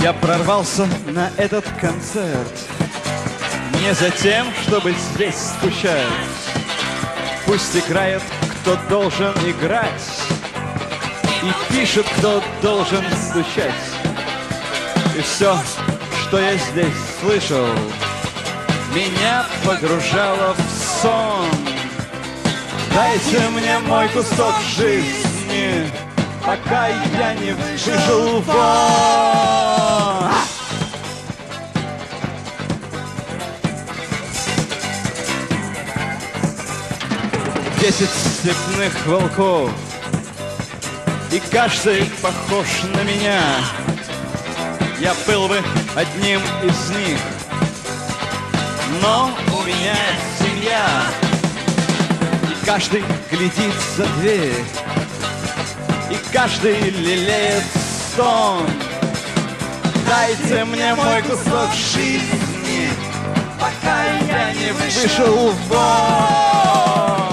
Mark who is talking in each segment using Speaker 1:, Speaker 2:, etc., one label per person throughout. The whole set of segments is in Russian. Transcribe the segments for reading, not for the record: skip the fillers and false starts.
Speaker 1: Я прорвался на этот концерт не за тем, чтобы здесь скучать. Пусть играет, кто должен играть, и пишет, кто должен стучать. И все, что я здесь слышал, меня погружало в сон. Дайте мне мой кусок жизни, пока я не вышел вон. 10 степных волков, и каждый похож на меня. Я был бы одним из них, но у меня семья, и каждый глядит за дверь, и каждый лелеет стон. Дайте мне мой кусок жизни, пока я не вышел вон.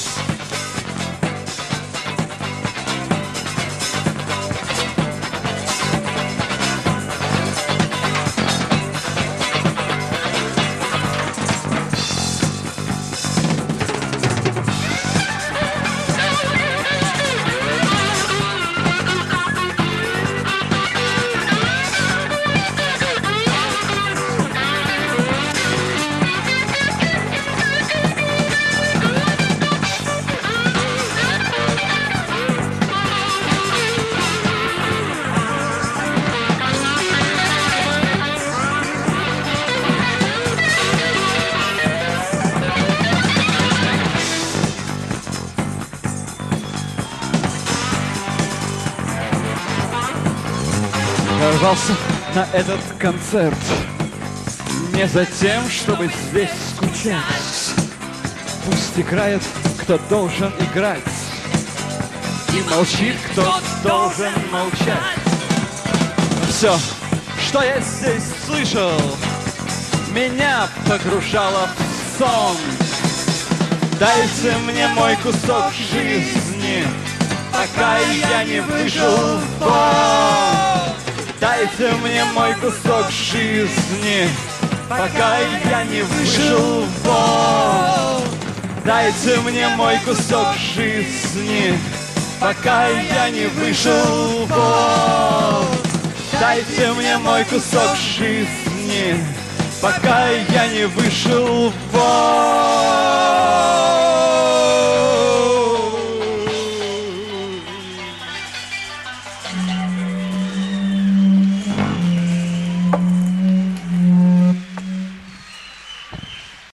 Speaker 1: Рвался на этот концерт не за тем, чтобы здесь скучать. Пусть играет, кто должен играть, и молчит, кто должен молчать. Все, что я здесь слышал, меня погружало в сон. Дайте мне мой кусок жизни, пока я не вышел вон. Дайте мне мой кусок жизни, пока я не вышел вон. Дайте мне мой кусок жизни, пока я не вышел вон. Дайте мне мой кусок жизни, пока я не вышел вон.